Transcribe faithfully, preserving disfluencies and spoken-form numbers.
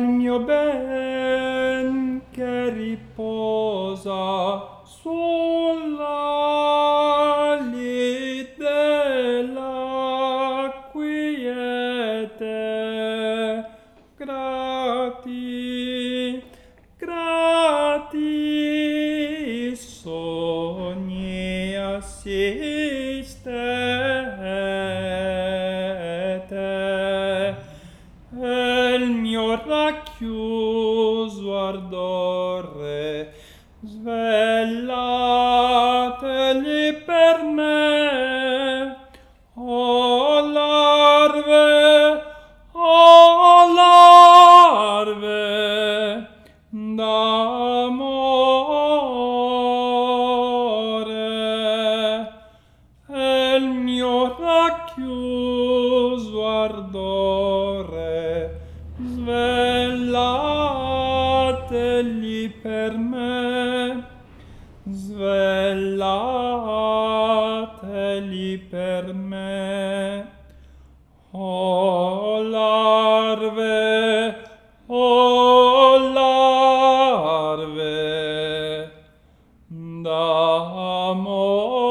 mio ben che riposa sull'ali della quiete. Grati, grati sogni assistete, e il mio racchiuso ardore svelateli per me. O larve, o larve d'amore, e il mio racchiuso ardore svelateli per me, svelateli per me. O larve, o larve d'amore.